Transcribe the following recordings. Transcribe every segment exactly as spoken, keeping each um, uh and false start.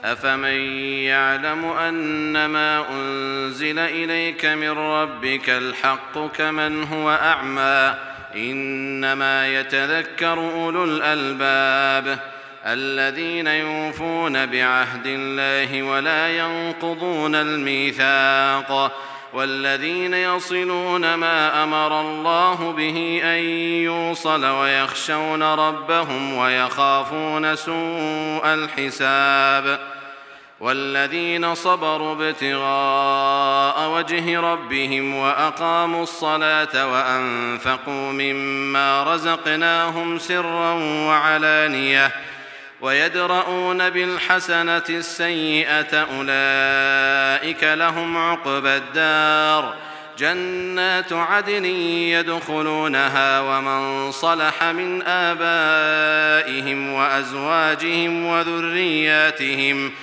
أفمن يعلم أنما أنزل إليك من ربك الحق كمن هو أعمى إنما يتذكر أولو الألباب الذين يوفون بعهد الله ولا ينقضون الميثاق والذين يصلون ما أمر الله به أن يوصل ويخشون ربهم ويخافون سوء الحساب والذين صبروا ابتغاء وجه ربهم وأقاموا الصلاة وأنفقوا مما رزقناهم سرا وعلانية ويدرؤون بالحسنة السيئة أولئك لهم عقبى الدار جنات عدن يدخلونها ومن صلح من آبائهم وأزواجهم وذرياتهم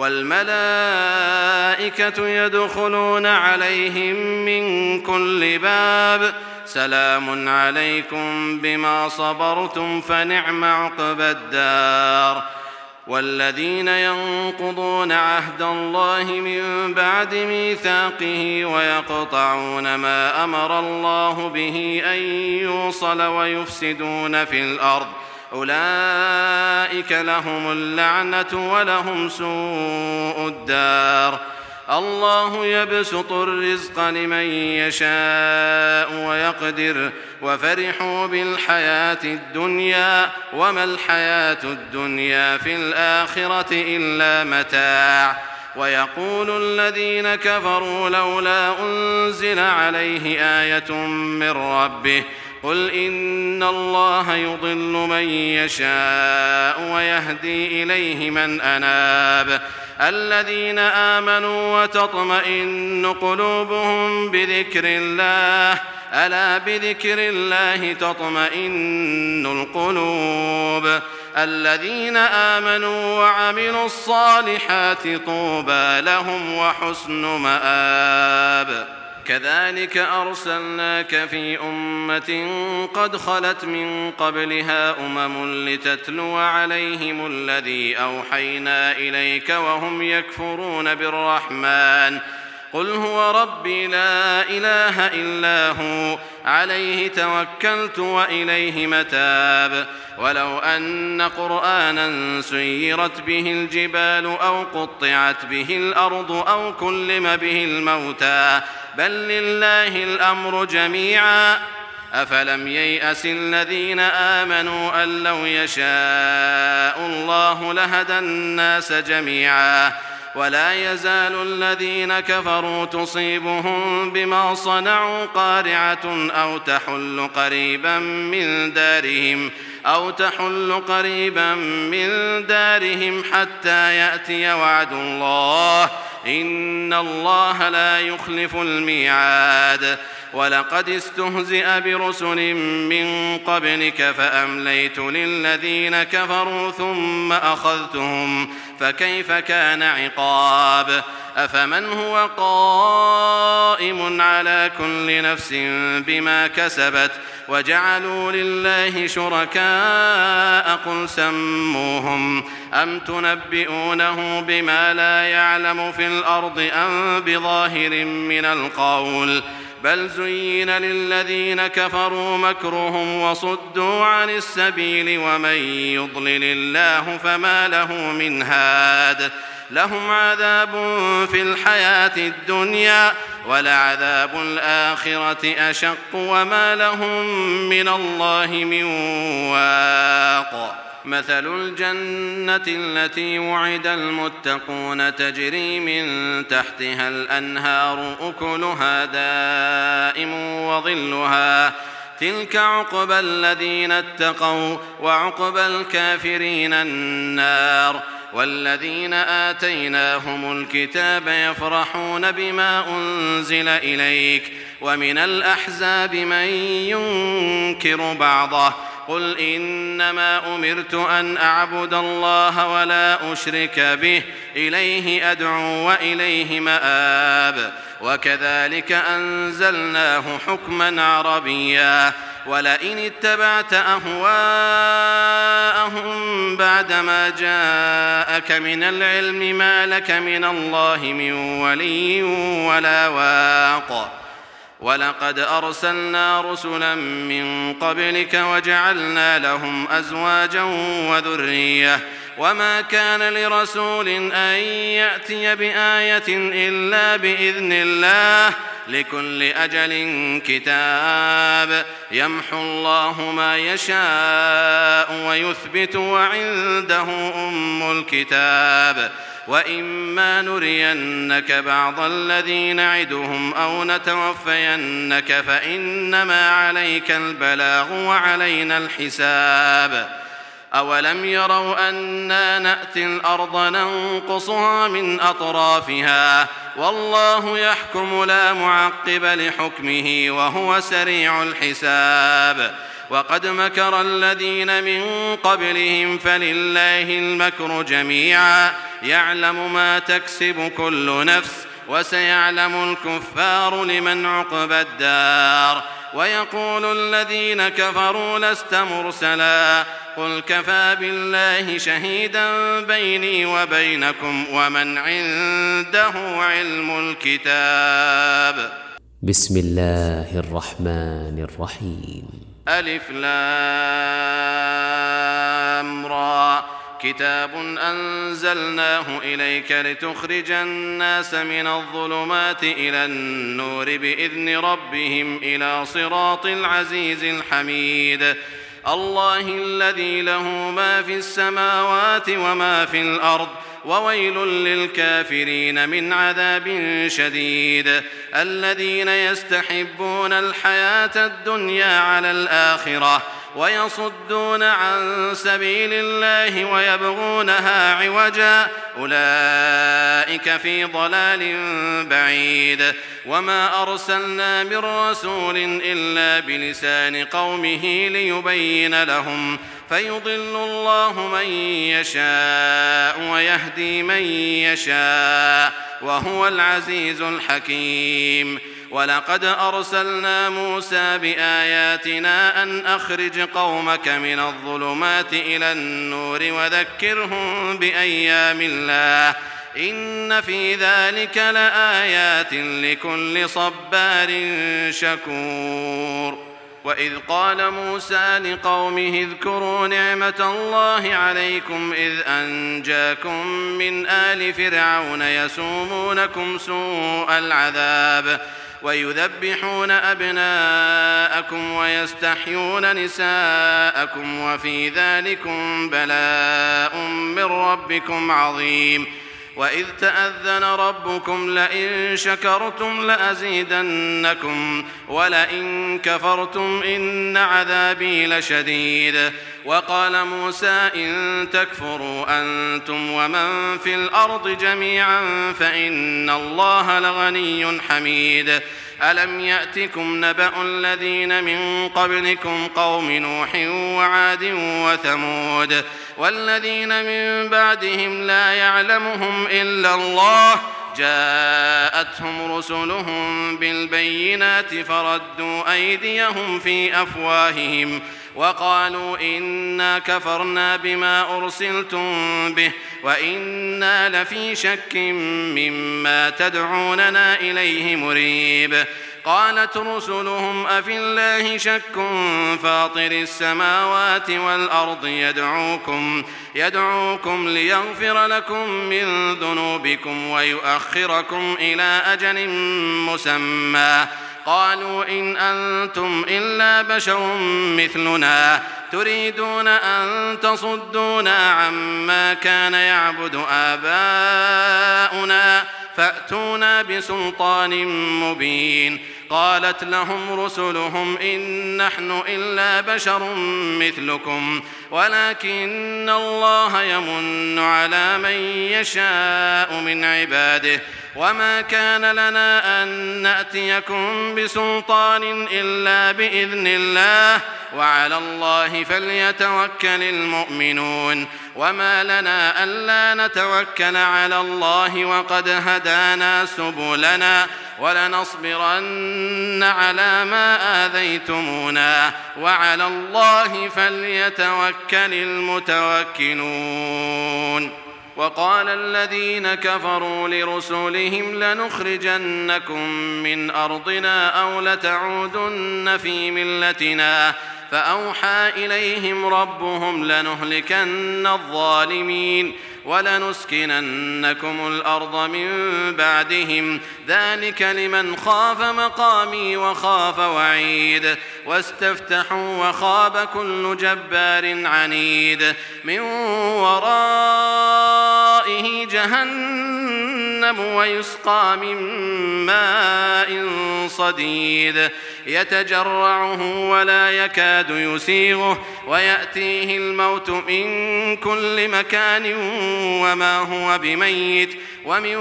والملائكة يدخلون عليهم من كل باب سلام عليكم بما صبرتم فنعم عقبى الدار والذين ينقضون عهد الله من بعد ميثاقه ويقطعون ما أمر الله به أن يوصل ويفسدون في الأرض أولئك لهم اللعنة ولهم سوء الدار الله يبسط الرزق لمن يشاء ويقدر وفرحوا بالحياة الدنيا وما الحياة الدنيا في الآخرة إلا متاع ويقول الذين كفروا لولا أنزل عليه آية من ربه قل إن الله يضل من يشاء ويهدي إليه من أناب الذين آمنوا وتطمئن قلوبهم بذكر الله ألا بذكر الله تطمئن القلوب الذين آمنوا وعملوا الصالحات طوبى لهم وحسن مآب كذلك أرسلناك في أمة قد خلت من قبلها أمم لتتلو عليهم الذي أوحينا إليك وهم يكفرون بالرحمن قل هو ربي لا إله إلا هو عليه توكلت وإليه متاب ولو أن قرآنا سيرت به الجبال أو قطعت به الأرض أو كلم به الموتى بل لله الأمر جميعا أفلم ييأس الذين آمنوا أن لو يشاء الله لهدى الناس جميعا ولا يزال الذين كفروا تصيبهم بما صنعوا قارعة أو تحل قريبا من دارهم أو تحل قريبا من دارهم حتى يأتي وعد الله إن الله لا يخلف الميعاد ولقد استهزئ برسل من قبلك فأمليت للذين كفروا ثم أخذتهم فكيف كان عقاب أفمن هو قائم على كل نفس بما كسبت وجعلوا لله شركاء قل سموهم أم تنبئونه بما لا يعلم في الأرض أم بظاهر من القول بل زين للذين كفروا مكرهم وصدوا عن السبيل ومن يضلل الله فما له من هاد لهم عذاب في الحياة الدنيا ولعذاب الآخرة أشق وما لهم من الله من واق مثل الجنة التي وعد المتقون تجري من تحتها الأنهار أكلها دائم وظلها تلك عقبى الذين اتقوا وعقبى الكافرين النار والذين آتيناهم الكتاب يفرحون بما أنزل إليك ومن الأحزاب من ينكر بعضه قل إنما أمرت أن أعبد الله ولا أشرك به إليه أدعو وإليه مآب وكذلك أنزلناه حكما عربيا ولئن اتبعت أهواءهم بعدما جاءك من العلم ما لك من الله من ولي ولا واق ولقد أرسلنا رسلا من قبلك وجعلنا لهم أزواجا وذرية وما كان لرسول أن يأتي بآية إلا بإذن الله لكل أجل كتاب يمحو الله ما يشاء ويثبت وعنده أم الكتاب وإما نرينك بعض الذي نعدهم أو نتوفينك فإنما عليك البلاغ وعلينا الحساب أولم يروا أنا نأتي الأرض ننقصها من أطرافها والله يحكم لا معقب لحكمه وهو سريع الحساب وقد مكر الذين من قبلهم فلله المكر جميعا يعلم ما تكسب كل نفس وسيعلم الكفار لمن عقبى الدار ويقول الذين كفروا لست مرسلا قل كفى بالله شهيدا بيني وبينكم ومن عنده علم الكتاب. بسم الله الرحمن الرحيم. ألف لام را كتاب أنزلناه إليك لتخرج الناس من الظلمات إلى النور بإذن ربهم إلى صراط العزيز الحميد الله الذي له ما في السماوات وما في الأرض وويل للكافرين من عذاب شديد الذين يستحبون الحياة الدنيا على الآخرة ويصدون عن سبيل الله ويبغونها عوجا أولئك في ضلال بعيد وما أرسلنا من رسول إلا بلسان قومه ليبين لهم فيضل الله من يشاء ويهدي من يشاء وهو العزيز الحكيم ولقد أرسلنا موسى بآياتنا أن أخرج قومك من الظلمات إلى النور وذكرهم بأيام الله إن في ذلك لآيات لكل صبار شكور. وإذ قال موسى لقومه اذكروا نعمة الله عليكم إذ أنجاكم من آل فرعون يسومونكم سوء العذاب ويذبحون أبناءكم ويستحيون نساءكم وفي ذلكم بلاء من ربكم عظيم. وإذ تأذن ربكم لئن شكرتم لأزيدنكم ولئن كفرتم إن عذابي لشديد. وقال موسى إن تكفروا أنتم ومن في الأرض جميعا فإن الله لغني حميد. ألم يأتكم نبأ الذين من قبلكم قوم نوح وعاد وثمود والذين من بعدهم لا يعلمهم إلا الله جاءتهم رسلهم بالبينات فردوا أيديهم في أفواههم وقالوا إنا كفرنا بما أرسلتم به وإنا لفي شك مما تدعوننا إليه مريب. قالت رسلهم أفي الله شك فاطر السماوات والأرض يدعوكم, يدعوكم ليغفر لكم من ذنوبكم ويؤخركم إلى أجل مسمى. قالوا إن أنتم إلا بشر مثلنا تريدون أن تصدونا عما كان يعبد آباؤنا فأتونا بسلطان مبين. قالت لهم رسلهم إن نحن إلا بشر مثلكم ولكن الله يمن على من يشاء من عباده وما كان لنا أن نأتيكم بسلطان إلا بإذن الله وعلى الله فليتوكل المؤمنون. وما لنا ألا نتوكل على الله وقد هدانا سبلنا ولنصبرن على ما آذيتمونا وعلى الله فليتوكل المتوكلون. وقال الذين كفروا لرسلهم لنخرجنكم من أرضنا أو لتعودن في ملتنا فأوحى إليهم ربهم لنهلكن الظالمين ولنسكننكم الأرض من بعدهم ذلك لمن خاف مقامي وخاف وعيد. واستفتحوا وخاب كل جبار عنيد من ورائه جهنم ويسقى من ماء صديد يتجرعه ولا يكاد يسيغه ويأتيه الموت من كل مكان وما هو بميت ومن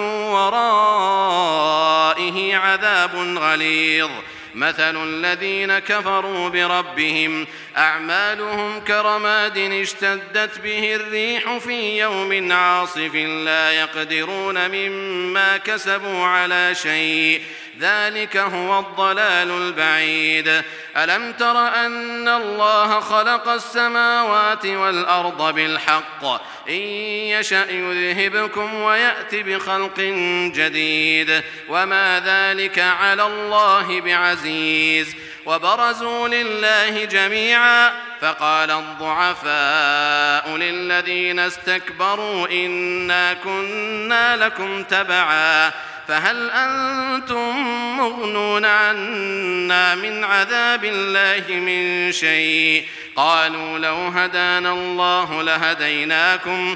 ورائه عذاب غليظ. مثل الذين كفروا بربهم أعمالهم كرماد اشتدت به الريح في يوم عاصف لا يقدرون مما كسبوا على شيء ذلك هو الضلال البعيد. ألم تر أن الله خلق السماوات والأرض بالحق إن يشأ يذهبكم ويأتي بخلق جديد وما ذلك على الله بعزيز. وبرزوا لله جميعا فقال الضعفاء للذين استكبروا إنا كنا لكم تبعا فهل أنتم مغنون عنا من عذاب الله من شيء قالوا لو هدانا الله لهديناكم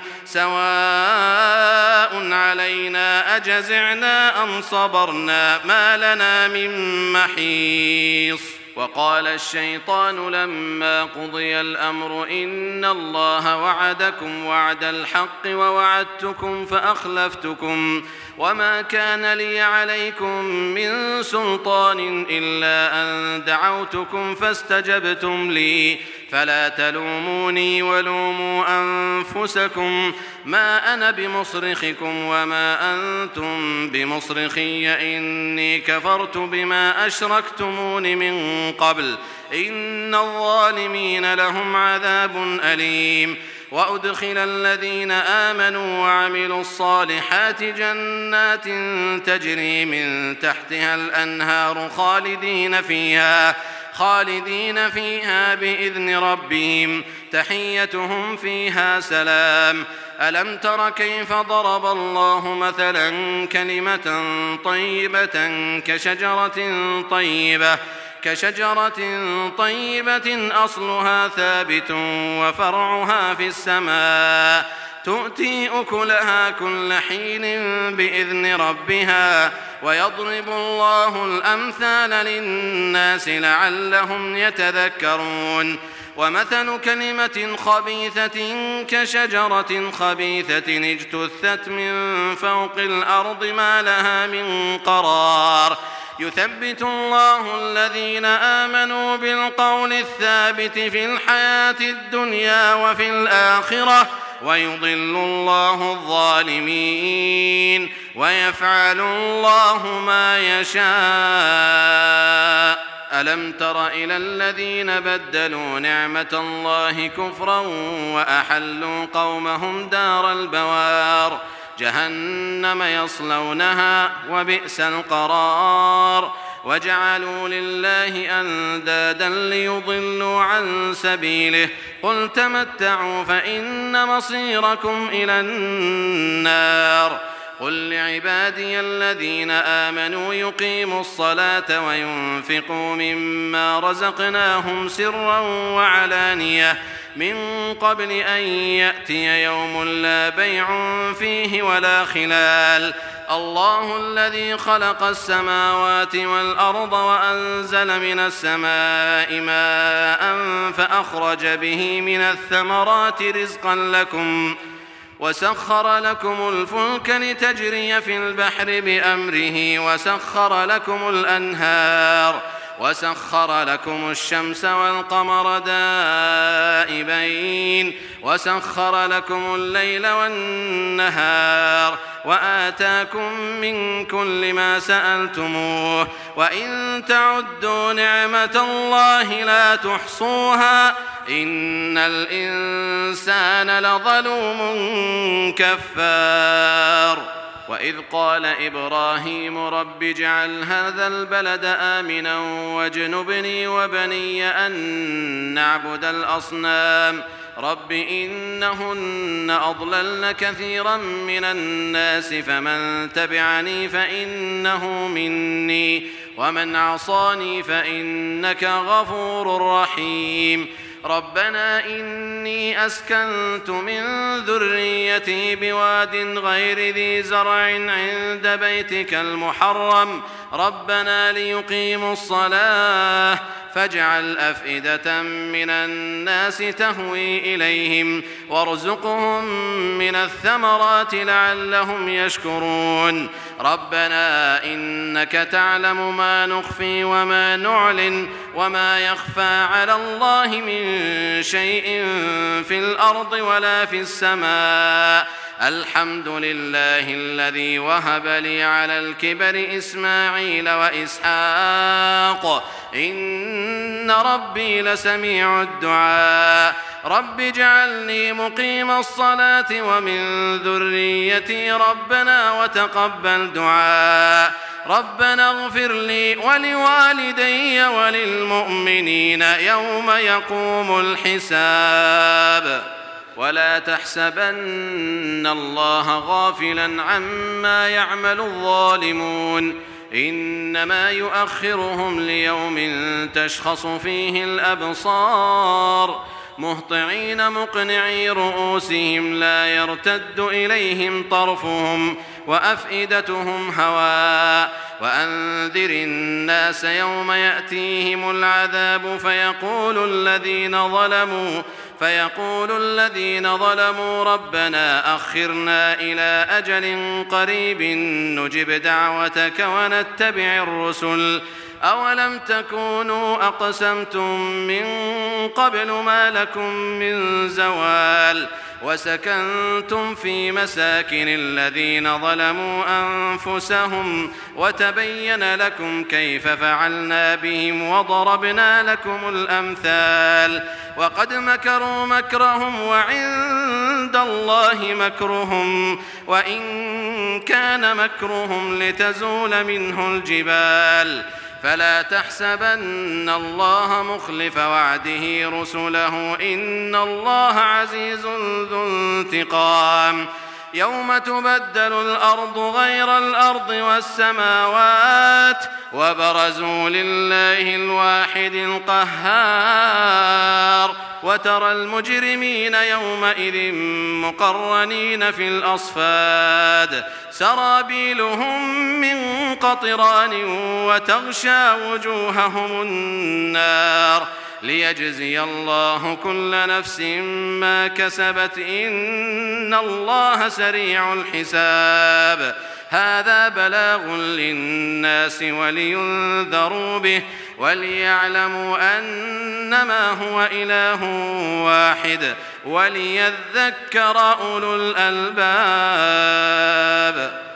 سواء علينا أجزعنا أم صبرنا ما لنا من محيص. وقال الشيطان لما قضي الأمر إن الله وعدكم وعد الحق ووعدتكم فأخلفتكم وما كان لي عليكم من سلطان إلا أن دعوتكم فاستجبتم لي فلا تلوموني ولوموا أنفسكم ما أنا بمصرخكم وما أنتم بمصرخي إني كفرت بما أشركتمون من قبل إن الظالمين لهم عذاب أليم. وأدخل الذين آمنوا وعملوا الصالحات جنات تجري من تحتها الأنهار خالدين فيها خالدين فيها بإذن ربهم تحيتهم فيها سلام. ألم تر كيف ضرب الله مثلا كلمة طيبة كشجرة طيبة كشجرة طيبة أصلها ثابت وفرعها في السماء تؤتي أكلها كل حين بإذن ربها ويضرب الله الأمثال للناس لعلهم يتذكرون. ومثل كلمة خبيثة كشجرة خبيثة اجتثت من فوق الأرض ما لها من قرار يثبت الله الذين آمنوا بالقول الثابت في الحياة الدنيا وفي الآخرة ويضل الله الظالمين ويفعل الله ما يشاء. ألم تر إلى الذين بدلوا نعمة الله كفرا وأحلوا قومهم دار البوار جهنم يصلونها وبئس القرار. وجعلوا لله أندادا ليضلوا عن سبيله قل تمتعوا فإن مصيركم إلى النار. قل لعبادي الذين آمنوا يقيموا الصلاة وينفقوا مما رزقناهم سرا وعلانية من قبل أن يأتي يوم لا بيع فيه ولا خلال. الله الذي خلق السماوات والأرض وأنزل من السماء ماء فأخرج به من الثمرات رزقا لكم وسخر لكم الفلك لتجري في البحر بأمره وسخر لكم الأنهار وسخر لكم الشمس والقمر دائبين وسخر لكم الليل والنهار وآتاكم من كل ما سألتموه وإن تعدوا نعمة الله لا تحصوها إن الإنسان لظلوم كفار. وإذ قال إبراهيم رب اجعل هذا البلد آمنا واجنبني وبني أن نعبد الأصنام رب إنهن أضللن كثيرا من الناس فمن تبعني فإنه مني ومن عصاني فإنك غفور رحيم. ربنا إني أسكنت من ذريتي بواد غير ذي زرع عند بيتك المحرم ربنا ليقيموا الصلاة فاجعل أفئدة من الناس تهوي إليهم وارزقهم من الثمرات لعلهم يشكرون. ربنا إنك تعلم ما نخفي وما نعلن وما يخفى على الله من شيء في الأرض ولا في السماء الحمد لله الذي وهب لي على الكبر إسماعيل وإسحاق إن ربي لسميع الدعاء رب اجعلني مقيم الصلاة ومن ذريتي ربنا وتقبل دعاء ربنا اغفر لي ولوالدي وللمؤمنين يوم يقوم الحساب. ولا تحسبن الله غافلا عما يعمل الظالمون إنما يؤخرهم ليوم تشخص فيه الأبصار مهطعين مقنعي رؤوسهم لا يرتد إليهم طرفهم وأفئدتهم هواء وأنذر الناس يوم يأتيهم العذاب فيقول الذين ظلموا فيقول الذين ظلموا ربنا أخرنا إلى أجل قريب نجب دعوتك ونتبع الرسل أولم تكونوا أقسمتم من قبل ما لكم من زوال وسكنتم في مساكن الذين ظلموا أنفسهم وتبين لكم كيف فعلنا بهم وضربنا لكم الأمثال وقد مكروا مكرهم وعند الله مكرهم وإن كان مكرهم لتزول منه الجبال فلا تحسبن الله مخلف وعده رسله إن الله عزيز ذو انتقام. يوم تبدل الأرض غير الأرض والسماوات وبرزوا لله الواحد القهار وترى المجرمين يومئذ مقرنين في الأصفاد سرابيلهم من قطران وتغشى وجوههم النار ليجزي الله كل نفس ما كسبت إن الله سريع الحساب. هذا بلاغ للناس ولينذروا به وليعلموا أنما هو إله واحد وليذكر أولو الألباب.